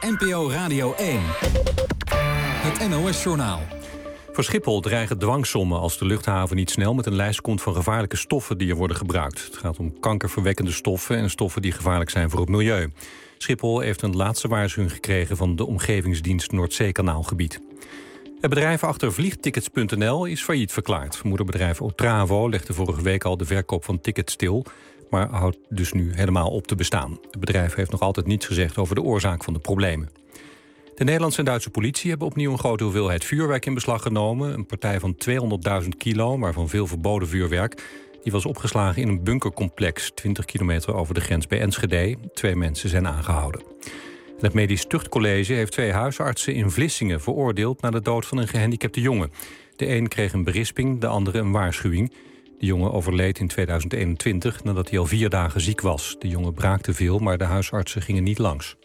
NPO Radio 1. Het NOS-journaal. Voor Schiphol dreigen dwangsommen als de luchthaven niet snel met een lijst komt van gevaarlijke stoffen die er worden gebruikt. Het gaat om kankerverwekkende stoffen en stoffen die gevaarlijk zijn voor het milieu. Schiphol heeft een laatste waarschuwing gekregen van de omgevingsdienst Noordzeekanaalgebied. Het bedrijf achter vliegtickets.nl is failliet verklaard. Moederbedrijf Otravo legde vorige week al de verkoop van tickets stil, maar houdt dus nu helemaal op te bestaan. Het bedrijf heeft nog altijd niets gezegd over de oorzaak van de problemen. De Nederlandse en Duitse politie hebben opnieuw een grote hoeveelheid vuurwerk in beslag genomen. Een partij van 200.000 kilo, waarvan veel verboden vuurwerk. Die was opgeslagen in een bunkercomplex 20 kilometer over de grens bij Enschede. 2 mensen zijn aangehouden. En het Medisch Tuchtcollege heeft 2 huisartsen in Vlissingen veroordeeld naar de dood van een gehandicapte jongen. De een kreeg een berisping, de andere een waarschuwing. De jongen overleed in 2021 nadat hij al 4 dagen ziek was. De jongen braakte veel, maar de huisartsen gingen niet langs.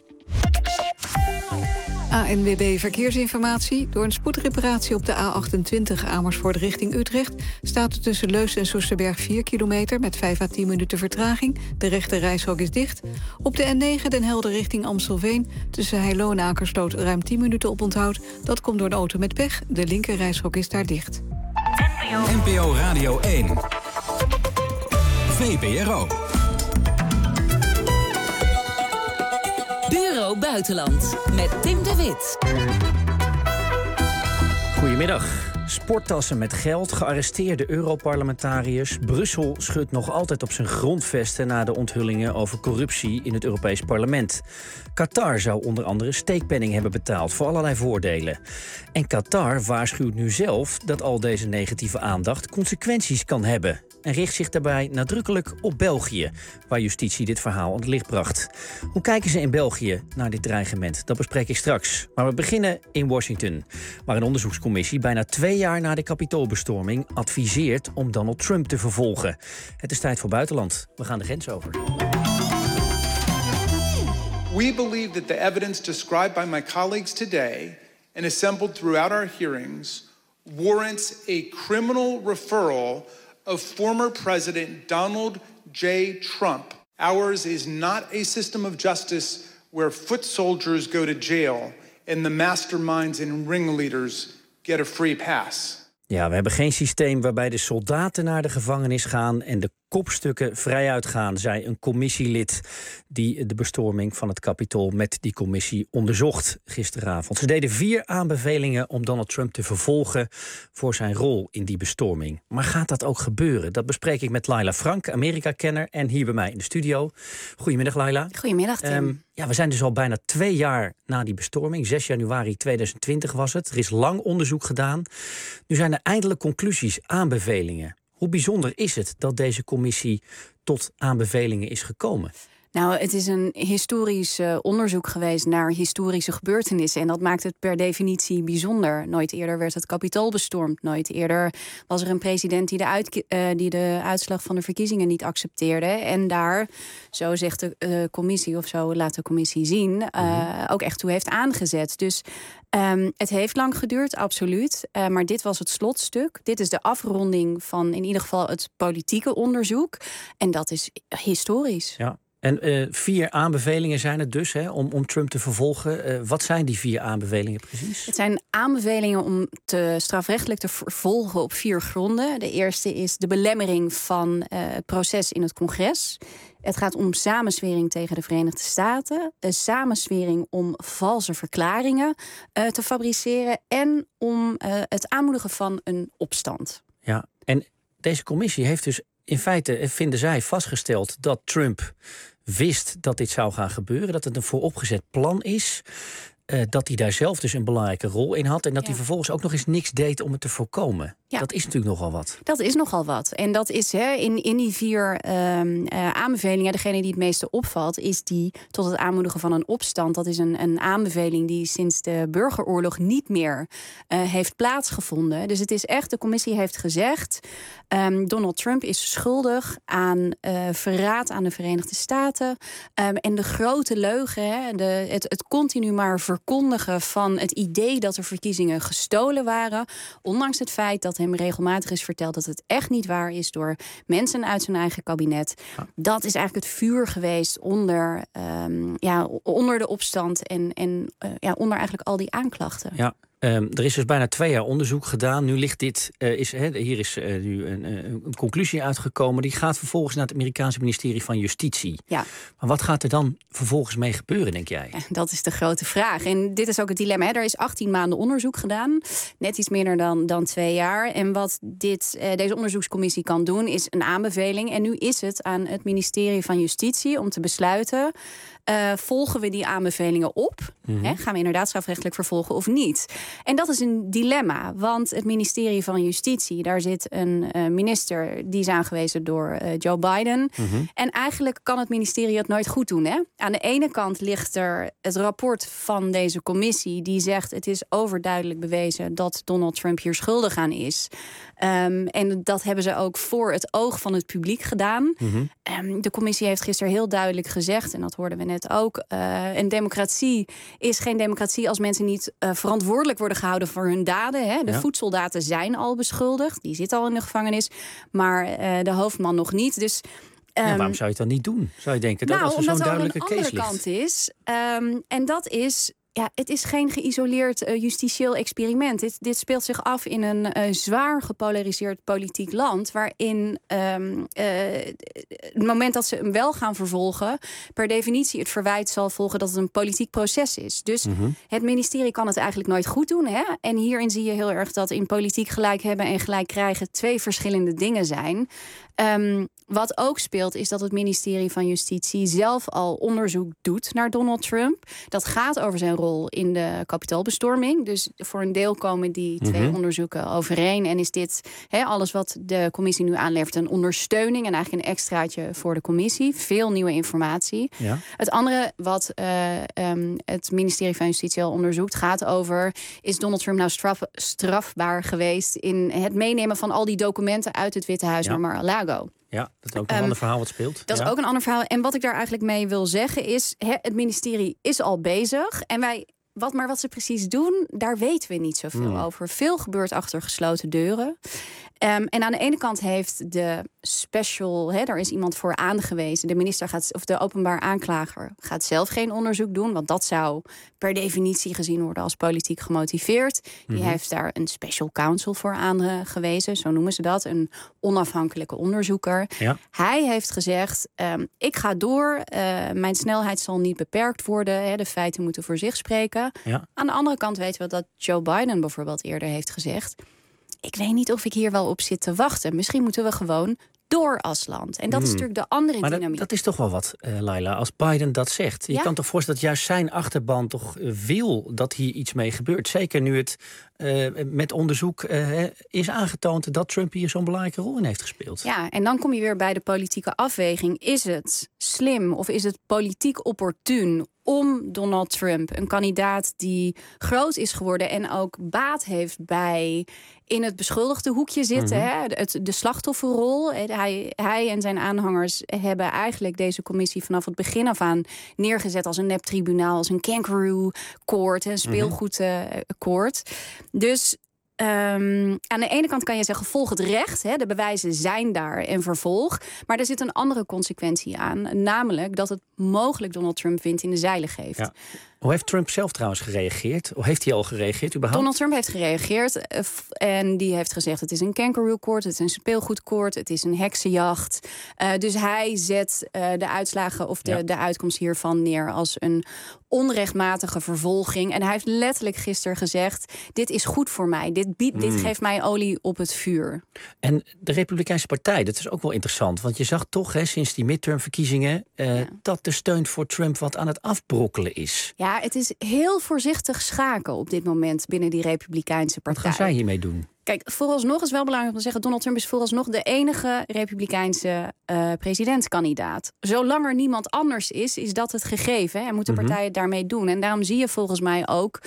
ANWB Verkeersinformatie. Door een spoedreparatie op de A28 Amersfoort richting Utrecht staat er tussen Leus en Soesterberg 4 kilometer met 5 à 10 minuten vertraging. De rechte reishok is dicht. Op de N9 Den Helder richting Amstelveen tussen Heilo en Akersloot ruim 10 minuten op onthoud. Dat komt door een auto met pech. De linker reishok is daar dicht. NPO Radio 1. VPRO. Bureau Buitenland met Tim de Wit. Goedemiddag. Sporttassen met geld, gearresteerde Europarlementariërs. Brussel schudt nog altijd op zijn grondvesten na de onthullingen over corruptie in het Europees Parlement. Qatar zou onder andere steekpenning hebben betaald voor allerlei voordelen. En Qatar waarschuwt nu zelf dat al deze negatieve aandacht consequenties kan hebben. En richt zich daarbij nadrukkelijk op België, waar justitie dit verhaal aan het licht bracht. Hoe kijken ze in België naar dit dreigement? Dat bespreek ik straks. Maar we beginnen in Washington, waar een onderzoekscommissie bijna 2 jaar na de Capitoolbestorming adviseert om Donald Trump te vervolgen. Het is tijd voor buitenland. We gaan de grens over. We believe that the evidence described by my colleagues today and assembled throughout our hearings warrants a criminal referral of former President Donald J. Trump. Ours is not a system of justice where foot soldiers go to jail and the masterminds and ringleaders get a free pass. Ja, we hebben geen systeem waarbij de soldaten naar de gevangenis gaan en de kopstukken vrijuit gaan, zei een commissielid die de bestorming van het Capitool met die commissie onderzocht gisteravond. Ze deden 4 aanbevelingen om Donald Trump te vervolgen voor zijn rol in die bestorming. Maar gaat dat ook gebeuren? Dat bespreek ik met Laila Frank, Amerika-kenner, en hier bij mij in de studio. Goedemiddag, Laila. Goedemiddag, Tim. We zijn dus al bijna 2 jaar na die bestorming. 6 januari 2020 was het. Er is lang onderzoek gedaan. Nu zijn er eindelijk conclusies, aanbevelingen. Hoe bijzonder is het dat deze commissie tot aanbevelingen is gekomen? Nou, het is een historisch onderzoek geweest naar historische gebeurtenissen. En dat maakt het per definitie bijzonder. Nooit eerder werd het Capitool bestormd. Nooit eerder was er een president die de uitslag van de verkiezingen niet accepteerde. En daar, zo zegt de commissie, of zo laat de commissie zien, ook echt toe heeft aangezet. Dus het heeft lang geduurd, absoluut. Maar dit was het slotstuk. Dit is de afronding van in ieder geval het politieke onderzoek. En dat is historisch. Ja. En 4 aanbevelingen zijn het dus, om Trump te vervolgen. Wat zijn die 4 aanbevelingen precies? Het zijn aanbevelingen om strafrechtelijk te vervolgen op 4 gronden. De eerste is de belemmering van het proces in het congres. Het gaat om samenzwering tegen de Verenigde Staten. Een samenzwering om valse verklaringen te fabriceren. En om het aanmoedigen van een opstand. Ja, en deze commissie heeft dus in feite, vinden zij, vastgesteld dat Trump wist dat dit zou gaan gebeuren. Dat het een vooropgezet plan is. Dat hij daar zelf dus een belangrijke rol in had. En dat hij vervolgens ook nog eens niks deed om het te voorkomen. Ja. Dat is natuurlijk nogal wat. Dat is nogal wat. En dat is in die 4 aanbevelingen, degene die het meeste opvalt, is die tot het aanmoedigen van een opstand. Dat is een aanbeveling die sinds de burgeroorlog niet meer heeft plaatsgevonden. Dus het is echt, de commissie heeft gezegd, Donald Trump is schuldig aan verraad aan de Verenigde Staten. En de grote leugen, het continu maar verkondigen verkondigen van het idee dat er verkiezingen gestolen waren. Ondanks het feit dat hem regelmatig is verteld dat het echt niet waar is door mensen uit zijn eigen kabinet. Dat is eigenlijk het vuur geweest onder de opstand en onder eigenlijk al die aanklachten. Ja. Er is dus bijna 2 jaar onderzoek gedaan. Nu ligt hier is nu een conclusie uitgekomen. Die gaat vervolgens naar het Amerikaanse ministerie van Justitie. Ja. Maar wat gaat er dan vervolgens mee gebeuren, denk jij? Dat is de grote vraag. En dit is ook het dilemma. Hè. Er is 18 maanden onderzoek gedaan. Net iets minder dan 2 jaar. En wat deze onderzoekscommissie kan doen, is een aanbeveling. En nu is het aan het ministerie van Justitie om te besluiten, volgen we die aanbevelingen op? Mm-hmm. Gaan we inderdaad strafrechtelijk vervolgen of niet? En dat is een dilemma, want het ministerie van Justitie, daar zit een minister die is aangewezen door Joe Biden. Mm-hmm. En eigenlijk kan het ministerie het nooit goed doen. Hè? Aan de ene kant ligt er het rapport van deze commissie die zegt het is overduidelijk bewezen dat Donald Trump hier schuldig aan is. En dat hebben ze ook voor het oog van het publiek gedaan. Mm-hmm. De commissie heeft gisteren heel duidelijk gezegd, en dat hoorden we net ook, een democratie is geen democratie als mensen niet verantwoordelijk worden gehouden voor hun daden. Hè. De voedsoldaten zijn al beschuldigd, die zitten al in de gevangenis, maar de hoofdman nog niet. Dus waarom zou je het dan niet doen? Zou je denken dat als er zo'n duidelijke case ligt? Omdat er een andere kant is, en dat is, het is geen geïsoleerd justitieel experiment. Dit speelt zich af in een zwaar gepolariseerd politiek land, waarin het moment dat ze hem wel gaan vervolgen, per definitie het verwijt zal volgen dat het een politiek proces is. Dus het ministerie kan het eigenlijk nooit goed doen. Hè? En hierin zie je heel erg dat in politiek gelijk hebben en gelijk krijgen 2 verschillende dingen zijn. Wat ook speelt is dat het ministerie van Justitie zelf al onderzoek doet naar Donald Trump. Dat gaat over zijn rol in de kapitoolbestorming. Dus voor een deel komen die 2 onderzoeken overeen. En is dit alles wat de commissie nu aanlevert een ondersteuning en eigenlijk een extraatje voor de commissie. Veel nieuwe informatie. Ja. Het andere wat het ministerie van Justitie al onderzoekt gaat over, is Donald Trump nou strafbaar geweest in het meenemen van al die documenten uit het Witte Huis naar Mar-a-Lago. Ja, dat is ook een ander verhaal wat speelt. Dat is ook een ander verhaal. En wat ik daar eigenlijk mee wil zeggen is, het ministerie is al bezig. En wat ze precies doen, daar weten we niet zoveel over. Veel gebeurt achter gesloten deuren. En aan de ene kant heeft de special, daar is iemand voor aangewezen. De minister of de openbaar aanklager gaat zelf geen onderzoek doen, want dat zou per definitie gezien worden als politiek gemotiveerd. Die heeft daar een special counsel voor aangewezen, zo noemen ze dat, een onafhankelijke onderzoeker. Ja. Hij heeft gezegd, ik ga door, mijn snelheid zal niet beperkt worden, de feiten moeten voor zich spreken. Ja. Aan de andere kant weten we dat Joe Biden bijvoorbeeld eerder heeft gezegd, ik weet niet of ik hier wel op zit te wachten. Misschien moeten we gewoon door als land. En dat is natuurlijk de andere dynamiek. Dat is toch wel wat, Laila, als Biden dat zegt. Je kan toch voorstellen dat juist zijn achterban toch wil dat hier iets mee gebeurt. Zeker nu het met onderzoek is aangetoond dat Trump hier zo'n belangrijke rol in heeft gespeeld. Ja, en dan kom je weer bij de politieke afweging. Is het slim of is het politiek opportun om Donald Trump, een kandidaat die groot is geworden en ook baat heeft bij in het beschuldigde hoekje zitten, de slachtofferrol. Hij en zijn aanhangers hebben eigenlijk deze commissie vanaf het begin af aan neergezet als een neptribunaal, als een kangaroo court, een speelgoedkoord. Dus aan de ene kant kan je zeggen, volg het recht. De bewijzen zijn daar en vervolg. Maar er zit een andere consequentie aan. Namelijk dat het mogelijk Donald Trump wind in de zeilen geeft. Ja. Hoe heeft Trump zelf trouwens gereageerd? Hoe heeft hij al gereageerd überhaupt? Donald Trump heeft gereageerd en die heeft gezegd, het is een kangaroo court, het is een speelgoedkoord, het is een heksenjacht. Dus hij zet de uitslagen of de uitkomst hiervan neer als een onrechtmatige vervolging. En hij heeft letterlijk gisteren gezegd, dit is goed voor mij. Dit geeft mij olie op het vuur. En de Republikeinse Partij, dat is ook wel interessant. Want je zag toch sinds die midtermverkiezingen dat de steun voor Trump wat aan het afbrokkelen is. Ja, het is heel voorzichtig schaken op dit moment binnen die Republikeinse Partij. Wat gaan zij hiermee doen? Kijk, vooralsnog is wel belangrijk om te zeggen, Donald Trump is vooralsnog de enige Republikeinse presidentskandidaat. Zolang er niemand anders is dat het gegeven. En moeten partijen het daarmee doen. En daarom zie je volgens mij ook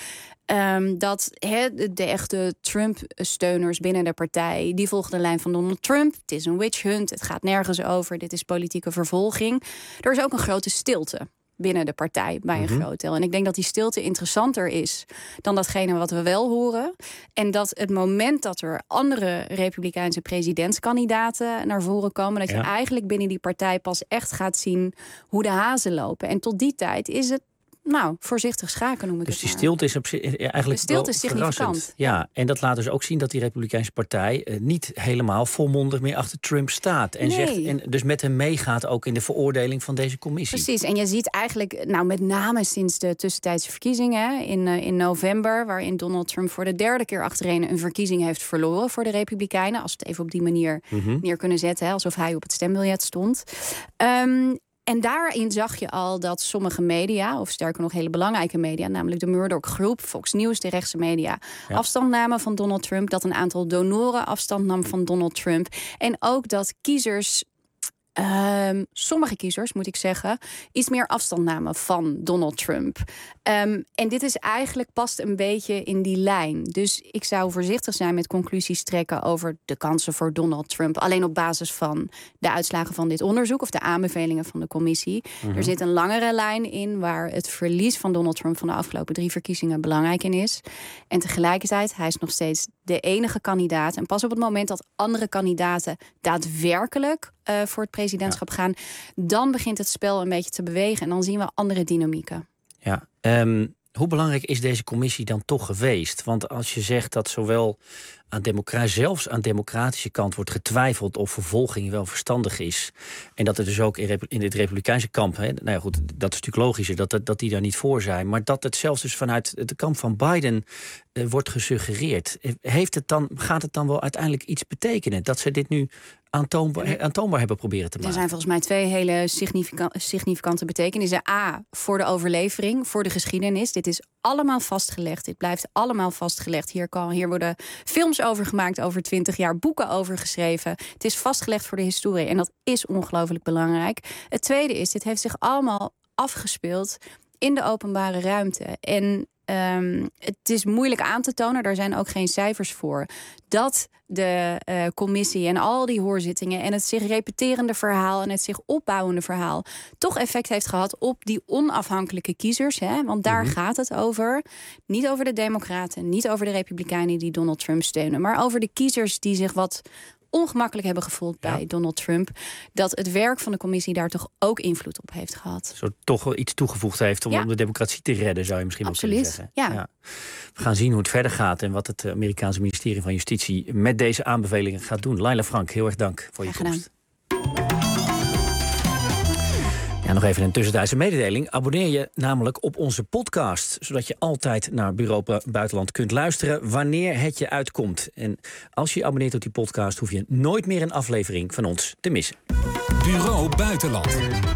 dat de echte Trump-steuners binnen de partij, die volgen de lijn van Donald Trump. Het is een witch hunt, het gaat nergens over, dit is politieke vervolging. Er is ook een grote stilte. binnen de partij bij een groot deel. En ik denk dat die stilte interessanter is dan datgene wat we wel horen. En dat het moment dat er andere Republikeinse presidentskandidaten naar voren komen, dat je eigenlijk binnen die partij pas echt gaat zien hoe de hazen lopen. En tot die tijd is het voorzichtig schaken noem ik het. Dus die stilte is eigenlijk de stilte is significant. Verrassend. Ja, en dat laat dus ook zien dat die Republikeinse partij niet helemaal volmondig meer achter Trump staat. En zegt, en dus met hem meegaat ook in de veroordeling van deze commissie. Precies, en je ziet eigenlijk, met name sinds de tussentijdse verkiezingen in november, waarin Donald Trump voor de derde keer achtereen een verkiezing heeft verloren voor de Republikeinen, als we het even op die manier neer kunnen zetten, alsof hij op het stembiljet stond. En daarin zag je al dat sommige media, of sterker nog hele belangrijke media, namelijk de Murdoch-groep, Fox News, de rechtse media, afstand namen van Donald Trump. Dat een aantal donoren afstand nam van Donald Trump. En ook dat kiezers, sommige kiezers moet ik zeggen, iets meer afstand namen van Donald Trump. En dit is eigenlijk past een beetje in die lijn. Dus ik zou voorzichtig zijn met conclusies trekken over de kansen voor Donald Trump. Alleen op basis van de uitslagen van dit onderzoek of de aanbevelingen van de commissie. Er zit een langere lijn in waar het verlies van Donald Trump van de afgelopen 3 verkiezingen belangrijk in is. En tegelijkertijd, hij is nog steeds de enige kandidaat. En pas op het moment dat andere kandidaten daadwerkelijk voor het presidentschap gaan, dan begint het spel een beetje te bewegen. En dan zien we andere dynamieken. Ja, hoe belangrijk is deze commissie dan toch geweest? Want als je zegt dat zowel zelfs aan democratische kant wordt getwijfeld of vervolging wel verstandig is, en dat er dus ook in het republikeinse kamp, dat is natuurlijk logischer dat die daar niet voor zijn, maar dat het zelfs dus vanuit het kamp van Biden wordt gesuggereerd. Gaat het dan wel uiteindelijk iets betekenen dat ze dit nu aantoonbaar hebben proberen te maken? Er zijn volgens mij 2 hele significante betekenissen. A, voor de overlevering, voor de geschiedenis. Dit is allemaal vastgelegd. Dit blijft allemaal vastgelegd. Hier worden films over gemaakt over 20 jaar, boeken over geschreven. Het is vastgelegd voor de historie en dat is ongelooflijk belangrijk. Het tweede is, dit heeft zich allemaal afgespeeld in de openbare ruimte. En het is moeilijk aan te tonen, daar zijn ook geen cijfers voor, dat de commissie en al die hoorzittingen en het zich repeterende verhaal en het zich opbouwende verhaal toch effect heeft gehad op die onafhankelijke kiezers. Want daar gaat het over. Niet over de Democraten, niet over de Republikeinen die Donald Trump steunen, maar over de kiezers die zich wat ongemakkelijk hebben gevoeld bij Donald Trump, dat het werk van de commissie daar toch ook invloed op heeft gehad. Zo toch wel iets toegevoegd heeft om de democratie te redden, zou je misschien wel kunnen zeggen. Ja. We gaan zien hoe het verder gaat en wat het Amerikaanse ministerie van Justitie met deze aanbevelingen gaat doen. Laila Frank, heel erg dank voor je komst. Ja, nog even een tussentijdse mededeling. Abonneer je namelijk op onze podcast, zodat je altijd naar Bureau Buitenland kunt luisteren wanneer het je uitkomt. En als je je abonneert op die podcast, hoef je nooit meer een aflevering van ons te missen. Bureau Buitenland.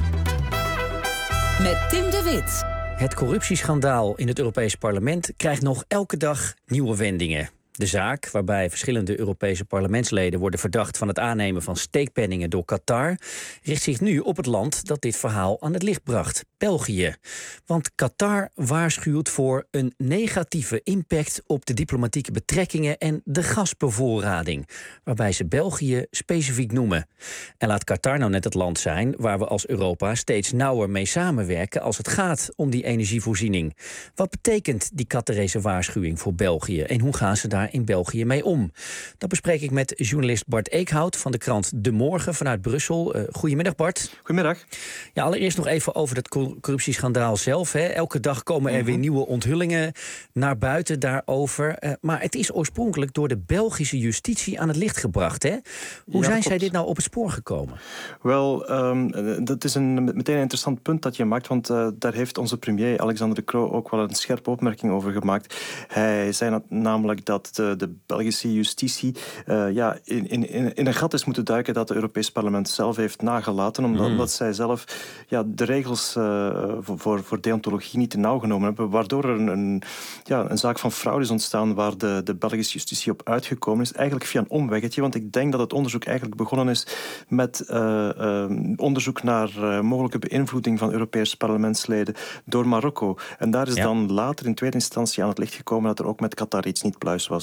Met Tim de Wit. Het corruptieschandaal in het Europees Parlement krijgt nog elke dag nieuwe wendingen. De zaak, waarbij verschillende Europese parlementsleden worden verdacht van het aannemen van steekpenningen door Qatar, richt zich nu op het land dat dit verhaal aan het licht bracht, België. Want Qatar waarschuwt voor een negatieve impact op de diplomatieke betrekkingen en de gasbevoorrading, waarbij ze België specifiek noemen. En laat Qatar nou net het land zijn waar we als Europa steeds nauwer mee samenwerken als het gaat om die energievoorziening. Wat betekent die Qatarese waarschuwing voor België en hoe gaan ze daar in België mee om? Dat bespreek ik met journalist Bart Eekhout van de krant De Morgen vanuit Brussel. Goedemiddag Bart. Goedemiddag. Ja, allereerst nog even over dat corruptieschandaal zelf. Elke dag komen er weer nieuwe onthullingen naar buiten daarover. Maar het is oorspronkelijk door de Belgische justitie aan het licht gebracht. Hoe zijn zij dit nou op het spoor gekomen? Wel, dat is meteen een interessant punt dat je maakt, want daar heeft onze premier Alexander De Croo ook wel een scherpe opmerking over gemaakt. Hij zei namelijk dat de Belgische justitie in een gat is moeten duiken dat het Europees Parlement zelf heeft nagelaten, omdat zij zelf de regels voor deontologie niet te nauw genomen hebben, waardoor er een zaak van fraude is ontstaan waar de Belgische justitie op uitgekomen is, eigenlijk via een omweggetje, want ik denk dat het onderzoek eigenlijk begonnen is met onderzoek naar mogelijke beïnvloeding van Europese parlementsleden door Marokko. En daar is dan later in tweede instantie aan het licht gekomen dat er ook met Qatar iets niet pluis was.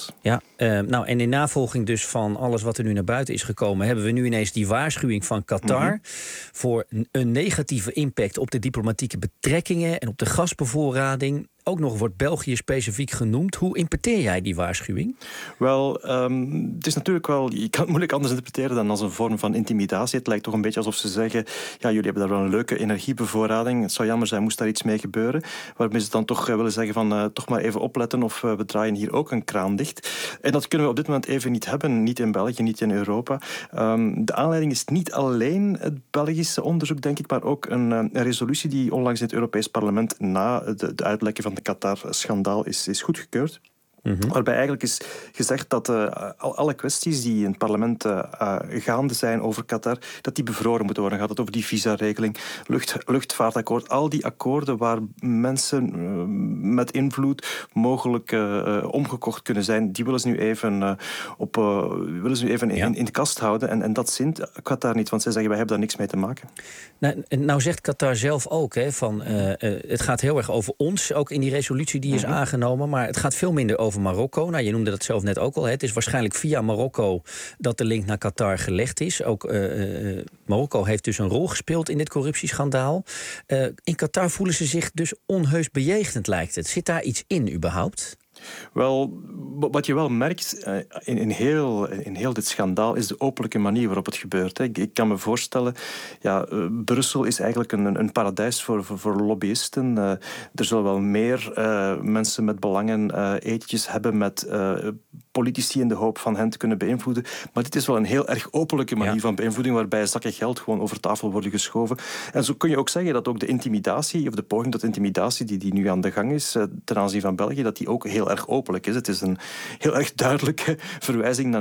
was. Ja, en in navolging dus van alles wat er nu naar buiten is gekomen, hebben we nu ineens die waarschuwing van Qatar voor een negatieve impact op de diplomatieke betrekkingen en op de gasbevoorrading. Ook nog wordt België specifiek genoemd. Hoe interpreteer jij die waarschuwing? Wel, het is natuurlijk wel... Je kan het moeilijk anders interpreteren dan als een vorm van intimidatie. Het lijkt toch een beetje alsof ze zeggen... Ja, jullie hebben daar wel een leuke energiebevoorrading. Het zou jammer zijn, moest daar iets mee gebeuren. Waarmee ze dan toch willen zeggen van... toch maar even opletten of we draaien hier ook een kraan dicht. En dat kunnen we op dit moment even niet hebben. Niet in België, niet in Europa. De aanleiding is niet alleen het Belgische onderzoek, denk ik... maar ook een resolutie die onlangs in het Europees Parlement... na de uitlekken van de Qatar-schandaal is goedgekeurd. Waarbij eigenlijk is gezegd dat alle kwesties die in het parlement gaande zijn over Qatar, dat die bevroren moeten worden. Gaat het over die visa-regeling, luchtvaartakkoord, al die akkoorden waar mensen met invloed mogelijk omgekocht kunnen zijn, die willen ze nu even, in de kast houden. En dat zint Qatar niet, want zij zeggen wij hebben daar niks mee te maken. Nou zegt Qatar zelf ook, het gaat heel erg over ons, ook in die resolutie die is aangenomen, maar het gaat veel minder over Marokko. Nou, je noemde dat zelf net ook al. Het is waarschijnlijk via Marokko dat de link naar Qatar gelegd is. Ook Marokko heeft dus een rol gespeeld in dit corruptieschandaal. In Qatar voelen ze zich dus onheus bejegend, lijkt het. Zit daar iets in überhaupt? Wel, wat je wel merkt in heel dit schandaal is de openlijke manier waarop het gebeurt. Ik kan me voorstellen, Brussel is eigenlijk een paradijs voor lobbyisten. Er zullen wel meer mensen met belangen etentjes hebben met politici in de hoop van hen te kunnen beïnvloeden. Maar dit is wel een heel erg openlijke manier van beïnvloeding waarbij zakken geld gewoon over tafel worden geschoven. En zo kun je ook zeggen dat ook de intimidatie, of de poging tot intimidatie die nu aan de gang is ten aanzien van België, dat die ook heel erg openlijk is. Het is een heel erg duidelijke verwijzing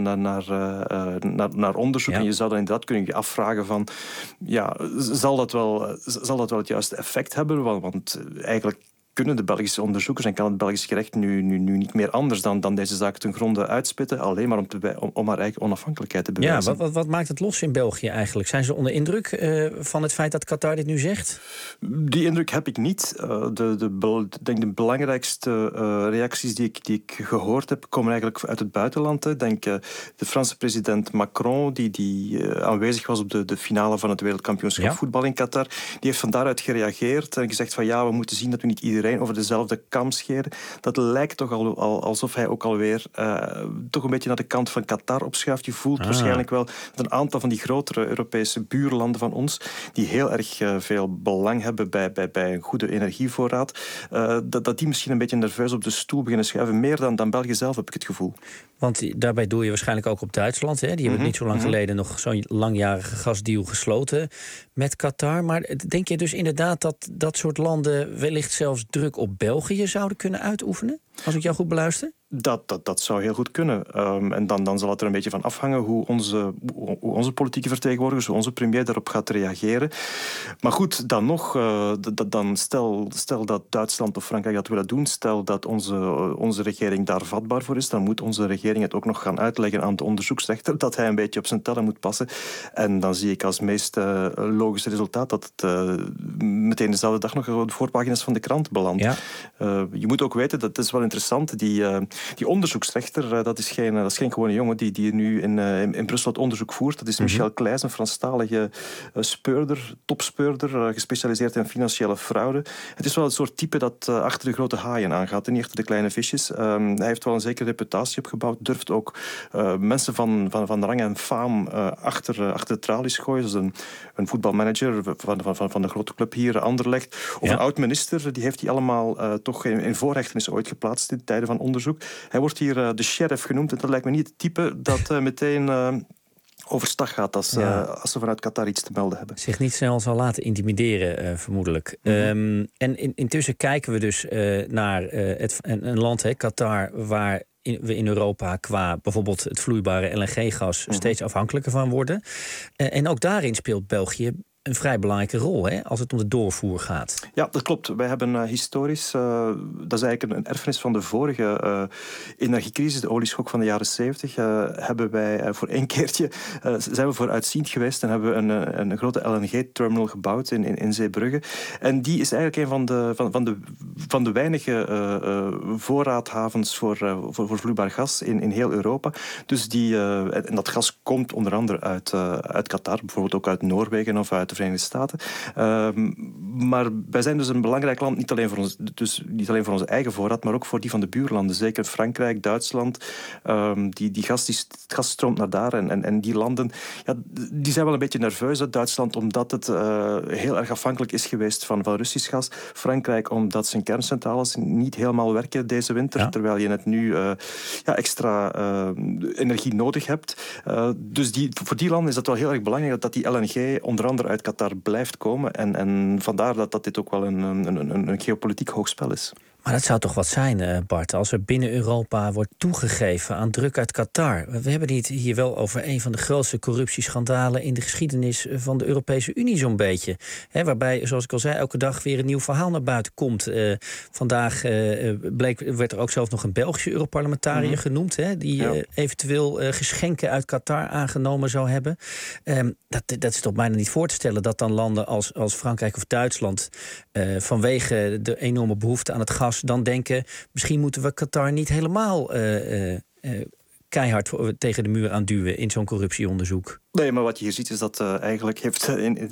naar onderzoek. En je zou dan inderdaad kunnen je afvragen van, zal dat wel het juiste effect hebben? Want eigenlijk kunnen de Belgische onderzoekers en kan het Belgisch gerecht nu niet meer anders dan deze zaak ten gronde uitspitten, alleen maar om haar eigen onafhankelijkheid te bewijzen. Ja, wat maakt het los in België eigenlijk? Zijn ze onder indruk van het feit dat Qatar dit nu zegt? Die indruk heb ik niet. Denk de belangrijkste reacties die ik gehoord heb, komen eigenlijk uit het buitenland. Ik denk de Franse president Macron, die aanwezig was op de finale van het wereldkampioenschap voetbal in Qatar, die heeft van daaruit gereageerd en gezegd van we moeten zien dat we niet iedereen over dezelfde kam scheren. Dat lijkt toch al alsof hij ook alweer toch een beetje naar de kant van Qatar opschuift. Je voelt waarschijnlijk wel dat een aantal van die grotere Europese buurlanden van ons, die heel erg veel belang hebben bij een goede energievoorraad, dat die misschien een beetje nerveus op de stoel beginnen schuiven. Meer dan België zelf, heb ik het gevoel. Want daarbij doe je waarschijnlijk ook op Duitsland. Hè? Die hebben niet zo lang geleden nog zo'n langjarige gasdeal gesloten met Qatar. Maar denk je dus inderdaad dat soort landen wellicht zelfs druk op België zouden kunnen uitoefenen? Als ik jou goed beluister? Dat zou heel goed kunnen. En dan zal het er een beetje van afhangen hoe onze politieke vertegenwoordigers, hoe onze premier daarop gaat reageren. Maar goed, dan nog, stel dat Duitsland of Frankrijk dat willen doen, stel dat onze regering daar vatbaar voor is, dan moet onze regering het ook nog gaan uitleggen aan de onderzoeksrechter dat hij een beetje op zijn tellen moet passen. En dan zie ik als meest logische resultaat dat het meteen dezelfde dag nog op de voorpagina's van de krant belandt. Ja. Je moet ook weten, dat is wel interessant, die onderzoeksrechter, dat is geen gewone jongen die nu in Brussel het onderzoek voert. Dat is Michel Kleijs, een Franstalige topspeurder, gespecialiseerd in financiële fraude. Het is wel het soort type dat achter de grote haaien aangaat en niet achter de kleine visjes. Hij heeft wel een zekere reputatie opgebouwd, durft ook mensen van rang en faam achter de tralies gooien. Dus een voetbalmanager van de grote club hier, Anderlecht, of een oud-minister, die heeft hij allemaal toch in voorhechtenis ooit geplaatst in tijden van onderzoek. Hij wordt hier de sheriff genoemd en dat lijkt me niet het type dat meteen overstag gaat als ze vanuit Qatar iets te melden hebben. Zich niet snel zal laten intimideren, vermoedelijk. En intussen kijken we dus naar een land, Qatar, waar we in Europa qua bijvoorbeeld het vloeibare LNG-gas steeds afhankelijker van worden. En ook daarin speelt België een vrij belangrijke rol, hè, als het om de doorvoer gaat. Ja, dat klopt. Wij hebben historisch, dat is eigenlijk een erfenis van de vorige energiecrisis, de olieschok van de jaren 70, hebben wij voor één keertje zijn we vooruitziend geweest en hebben we een grote LNG-terminal gebouwd in Zeebrugge. En die is eigenlijk een van de weinige voorraadhavens voor vloeibaar gas in heel Europa. Dus en dat gas komt onder andere uit Qatar, bijvoorbeeld ook uit Noorwegen of uit de Verenigde Staten. Maar wij zijn dus een belangrijk land, niet alleen voor onze eigen voorraad, maar ook voor die van de buurlanden. Zeker Frankrijk, Duitsland. Het gas stroomt naar daar. En die landen, ja, die zijn wel een beetje nerveus uit Duitsland, omdat het heel erg afhankelijk is geweest van Russisch gas. Frankrijk, omdat zijn kerncentrales niet helemaal werken deze winter, terwijl je net nu extra energie nodig hebt. Dus voor die landen is dat wel heel erg belangrijk dat die LNG onder andere uit Qatar blijft komen. En vandaar dat dit ook wel een geopolitiek hoogspel is. Maar dat zou toch wat zijn, Bart, als er binnen Europa wordt toegegeven aan druk uit Qatar. We hebben het hier wel over een van de grootste corruptieschandalen in de geschiedenis van de Europese Unie zo'n beetje. Waarbij, zoals ik al zei, elke dag weer een nieuw verhaal naar buiten komt. Vandaag werd er ook zelfs nog een Belgische Europarlementariër genoemd, die eventueel geschenken uit Qatar aangenomen zou hebben. Dat is toch bijna niet voor te stellen dat dan landen als Frankrijk of Duitsland vanwege de enorme behoefte aan het gas dan denken, misschien moeten we Qatar niet helemaal keihard tegen de muur aanduwen in zo'n corruptieonderzoek. Nee, maar wat je hier ziet is dat eigenlijk heeft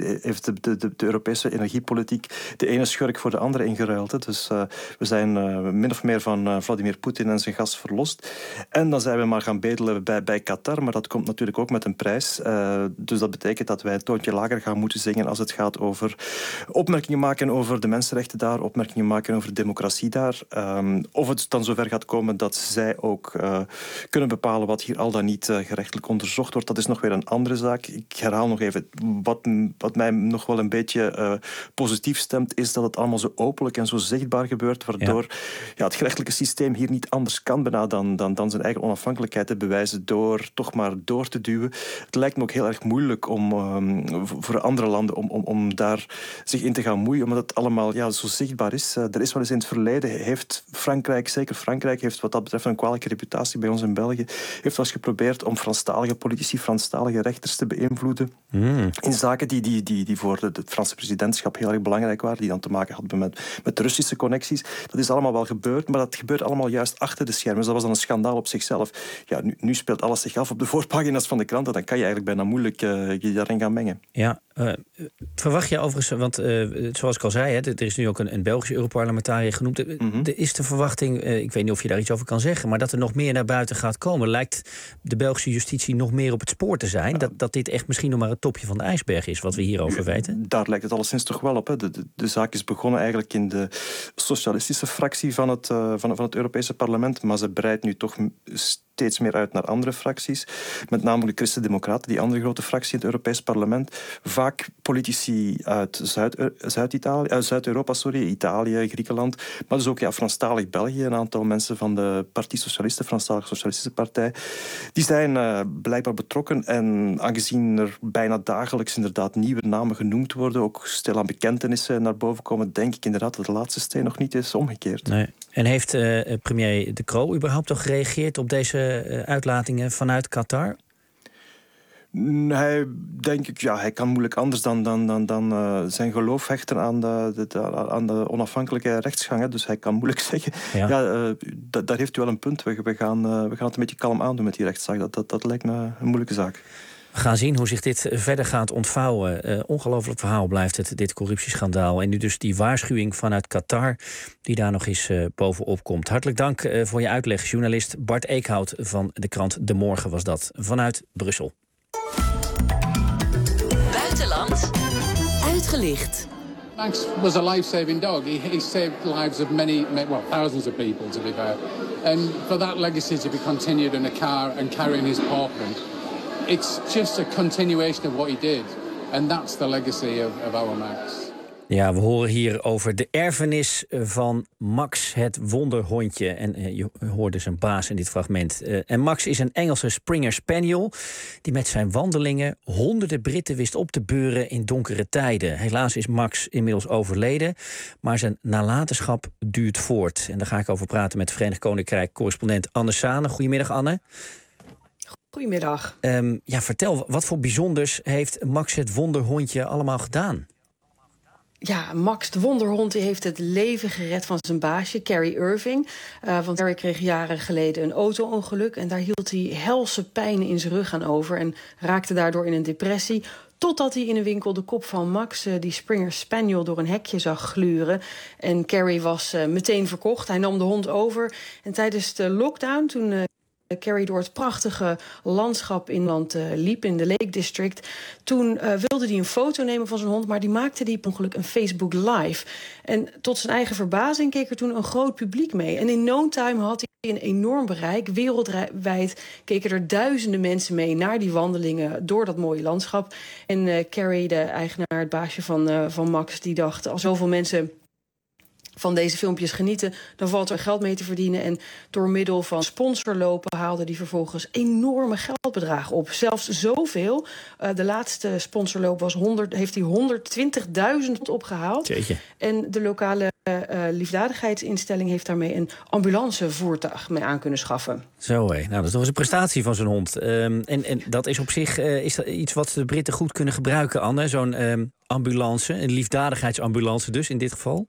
de Europese energiepolitiek de ene schurk voor de andere ingeruild. Hè. Dus we zijn min of meer van Vladimir Poetin en zijn gas verlost. En dan zijn we maar gaan bedelen bij Qatar, maar dat komt natuurlijk ook met een prijs. Dus dat betekent dat wij het toontje lager gaan moeten zingen als het gaat over opmerkingen maken over de mensenrechten daar, opmerkingen maken over de democratie daar. Of het dan zover gaat komen dat zij ook kunnen bepalen wat hier al dan niet gerechtelijk onderzocht wordt, dat is nog weer een andere zaak. Ik herhaal nog even, wat mij nog wel een beetje positief stemt, is dat het allemaal zo openlijk en zo zichtbaar gebeurt, waardoor het gerechtelijke systeem hier niet anders kan bijna dan zijn eigen onafhankelijkheid te bewijzen door toch maar door te duwen. Het lijkt me ook heel erg moeilijk voor andere landen om daar zich in te gaan moeien, omdat het allemaal zo zichtbaar is. Er is wel eens in het verleden, heeft Frankrijk heeft wat dat betreft een kwalijke reputatie bij ons in België, heeft wel eens geprobeerd om Franstalige politici, Franstalige rechters te beïnvloeden in zaken die voor het Franse presidentschap heel erg belangrijk waren, die dan te maken hadden met de Russische connecties. Dat is allemaal wel gebeurd, maar dat gebeurt allemaal juist achter de schermen. Dus dat was dan een schandaal op zichzelf. Ja, nu speelt alles zich af op de voorpagina's van de kranten, dan kan je eigenlijk bijna moeilijk je daarin gaan mengen. Ja, verwacht je overigens, want zoals ik al zei, er is nu ook een Belgische Europarlementariër genoemd. Er is de verwachting, ik weet niet of je daar iets over kan zeggen, maar dat er nog meer naar buiten gaat komen. Lijkt de Belgische justitie nog meer op het spoor te zijn? Dat dit echt misschien nog maar het topje van de ijsberg is, wat we hierover weten? Daar lijkt het alleszins toch wel op. Hè. De zaak is begonnen eigenlijk in de socialistische fractie van het Europese parlement, maar ze breidt nu toch steeds meer uit naar andere fracties. Met name de Christen-Democraten, die andere grote fractie in het Europees parlement. Vaak politici uit Zuid-Europa, Italië, Griekenland, maar dus ook Franstalig België, een aantal mensen van de Parti Socialiste, Franstalige Socialistische Partij. Die zijn blijkbaar betrokken en aangezien er bijna dagelijks inderdaad nieuwe namen genoemd worden, ook stilaan bekentenissen naar boven komen, denk ik inderdaad dat de laatste steen nog niet is omgekeerd. Nee. En heeft premier De Croo überhaupt al gereageerd op deze uitlatingen vanuit Qatar? Hij kan moeilijk anders dan zijn geloof hechten aan de onafhankelijke rechtsgang. Hè. Dus hij kan moeilijk zeggen. Daar heeft u wel een punt. We gaan het een beetje kalm aandoen met die rechtszaak. Dat lijkt me een moeilijke zaak. We gaan zien hoe zich dit verder gaat ontvouwen. Ongelooflijk verhaal blijft het, dit corruptieschandaal. En nu dus die waarschuwing vanuit Qatar, die daar nog eens bovenop komt. Hartelijk dank voor je uitleg. Journalist Bart Eekhout van de krant De Morgen was dat, vanuit Brussel. Buitenland uitgelicht. Max was a life-saving dog. He saved lives of thousands of people, to be fair. And for that legacy to be continued in a car and carrying his paw print, it's just a continuation of what he did. And that's the legacy of our Max. Ja, we horen hier over de erfenis van Max, het wonderhondje. En je hoorde zijn baas in dit fragment. En Max is een Engelse Springer Spaniel die met zijn wandelingen honderden Britten wist op te beuren in donkere tijden. Helaas is Max inmiddels overleden, maar zijn nalatenschap duurt voort. En daar ga ik over praten met Verenigd Koninkrijk-correspondent Anne Sane. Goedemiddag, Anne. Goedemiddag. Vertel, wat voor bijzonders heeft Max, het wonderhondje, allemaal gedaan? Ja, Max de wonderhond die heeft het leven gered van zijn baasje, Kerry Irving. Want Kerry kreeg jaren geleden een auto-ongeluk en daar hield hij helse pijnen in zijn rug aan over en raakte daardoor in een depressie. Totdat hij in een winkel de kop van Max, die Springer Spaniel, door een hekje zag gluren. En Kerry was meteen verkocht. Hij nam de hond over. En tijdens de lockdown, toen Kerry door het prachtige landschap inland liep in de Lake District, toen wilde hij een foto nemen van zijn hond, maar die maakte die per ongeluk een Facebook Live. En tot zijn eigen verbazing keek er toen een groot publiek mee. En in no time had hij een enorm bereik. Wereldwijd keken er duizenden mensen mee naar die wandelingen door dat mooie landschap. En Kerry, de eigenaar, het baasje van Max, die dacht, als zoveel mensen van deze filmpjes genieten, dan valt er geld mee te verdienen. En door middel van sponsorlopen haalde hij vervolgens enorme geldbedragen op. Zelfs zoveel. De laatste sponsorloop heeft hij 120.000 opgehaald. Jeetje. En de lokale liefdadigheidsinstelling heeft daarmee een ambulancevoertuig mee aan kunnen schaffen. Zo hé, nou dat was een prestatie van zijn hond. En dat is op zich is dat iets wat de Britten goed kunnen gebruiken, Anne. Zo'n ambulance, een liefdadigheidsambulance dus in dit geval.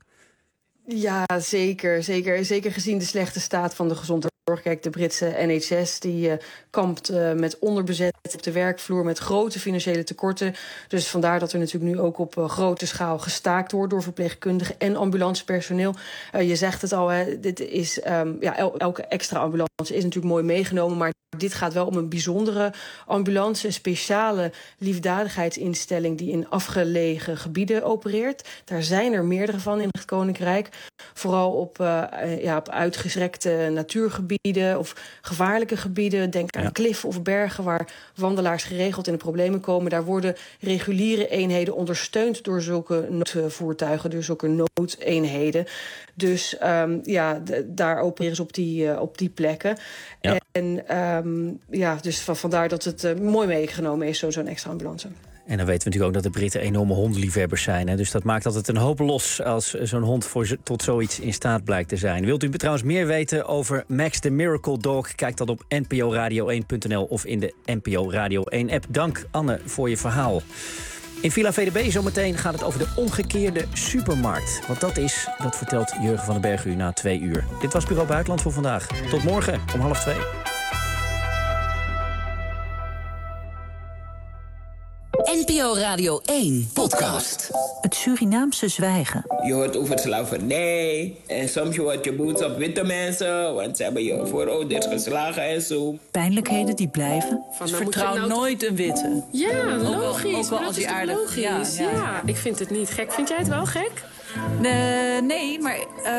Ja, zeker. Zeker gezien de slechte staat van de gezondheidszorg. Kijk, de Britse NHS die kampt met onderbezet op de werkvloer, met grote financiële tekorten. Dus vandaar dat er natuurlijk nu ook op grote schaal gestaakt wordt door verpleegkundigen en ambulancepersoneel. Je zegt het al, hè, dit is, elke extra ambulance is natuurlijk mooi meegenomen, maar dit gaat wel om een bijzondere ambulance, een speciale liefdadigheidsinstelling die in afgelegen gebieden opereert. Daar zijn er meerdere van in het Koninkrijk. Vooral op uitgestrekte natuurgebieden of gevaarlijke gebieden. Denk aan kliffen of bergen waar wandelaars geregeld in de problemen komen. Daar worden reguliere eenheden ondersteund door zulke noodvoertuigen, door zulke noodeenheden. Dus daar opereren ze op die plekken. Ja. En dus vandaar dat het mooi meegenomen is, zo'n extra ambulance. En dan weten we natuurlijk ook dat de Britten enorme hondenliefhebbers zijn. Hè? Dus dat maakt altijd een hoop los als zo'n hond tot zoiets in staat blijkt te zijn. Wilt u trouwens meer weten over Max the Miracle Dog? Kijk dan op nporadio1.nl of in de NPO Radio 1-app. Dank, Anne, voor je verhaal. In Villa VDB zometeen gaat het over de omgekeerde supermarkt. Wat dat is, dat vertelt Jurgen van den Berg u na 2 uur. Dit was Bureau Buitenland voor vandaag. Tot morgen om 1:30. NPO Radio 1 podcast. Het Surinaamse zwijgen. Je hoort over slavernij. En soms hoort je boodschap witte mensen, want ze hebben je voorouders geslagen en zo. Pijnlijkheden die blijven. Dus vertrouw nooit een witte. Ja, logisch. Ook wel als hij aardig logisch. Ja, ik vind het niet gek. Vind jij het wel gek? Nee, maar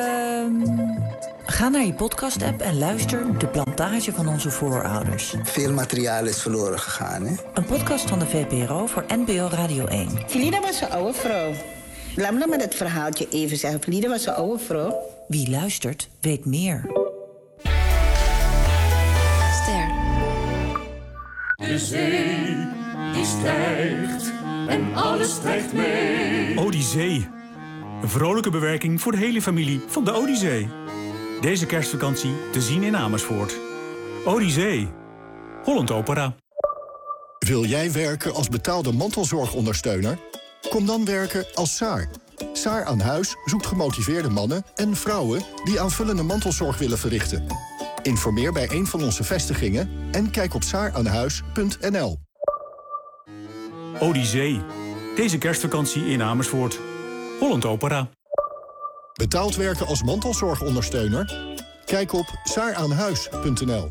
ga naar je podcast-app en luister De Plantage van onze voorouders. Veel materiaal is verloren gegaan, hè? Een podcast van de VPRO voor NPO Radio 1. Felida was een oude vrouw. Laat me maar dat verhaaltje even zeggen. Felida was een oude vrouw. Wie luistert, weet meer. Ster. De zee, die stijgt en alles stijgt mee. Odyssee. Een vrolijke bewerking voor de hele familie van de Odyssee. Deze kerstvakantie te zien in Amersfoort. Odyssee. Holland Opera. Wil jij werken als betaalde mantelzorgondersteuner? Kom dan werken als SAAR. SAAR aan Huis zoekt gemotiveerde mannen en vrouwen die aanvullende mantelzorg willen verrichten. Informeer bij een van onze vestigingen en kijk op saaraanhuis.nl. Odyssee. Deze kerstvakantie in Amersfoort. Holland Opera. Betaald werken als mantelzorgondersteuner? Kijk op saaraanhuis.nl.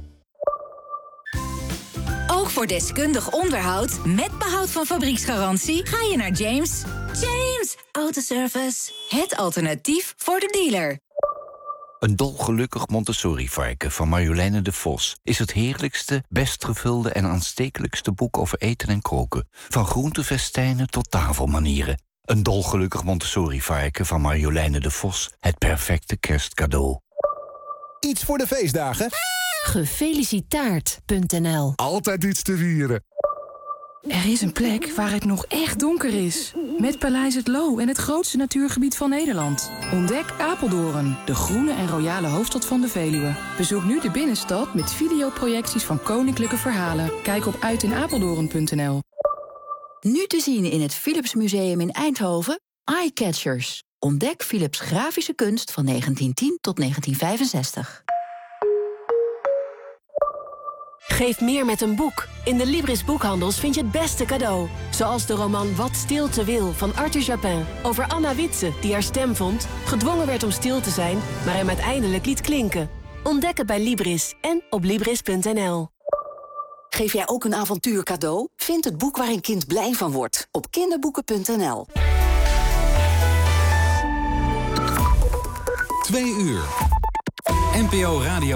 Ook voor deskundig onderhoud met behoud van fabrieksgarantie ga je naar James. James Autoservice. Het alternatief voor de dealer. Een dolgelukkig Montessori-varken van Marjoleine de Vos is het heerlijkste, best gevulde en aanstekelijkste boek over eten en koken. Van groentefestijnen tot tafelmanieren. Een dolgelukkig Montessori-varken van Marjoleine de Vos. Het perfecte kerstcadeau. Iets voor de feestdagen? Gefelicitaard.nl. Altijd iets te vieren. Er is een plek waar het nog echt donker is. Met Paleis Het Loo en het grootste natuurgebied van Nederland. Ontdek Apeldoorn, de groene en royale hoofdstad van de Veluwe. Bezoek nu de binnenstad met videoprojecties van koninklijke verhalen. Kijk op uitinapeldoorn.nl. Nu te zien in het Philips Museum in Eindhoven, Eyecatchers. Ontdek Philips grafische kunst van 1910 tot 1965. Geef meer met een boek. In de Libris boekhandels vind je het beste cadeau. Zoals de roman Wat stilte wil van Arthur Japin. Over Anna Witse, die haar stem vond, gedwongen werd om stil te zijn, maar hem uiteindelijk liet klinken. Ontdek het bij Libris en op Libris.nl. Geef jij ook een avontuur cadeau? Vind het boek waar een kind blij van wordt op kinderboeken.nl. 2 uur. NPO Radio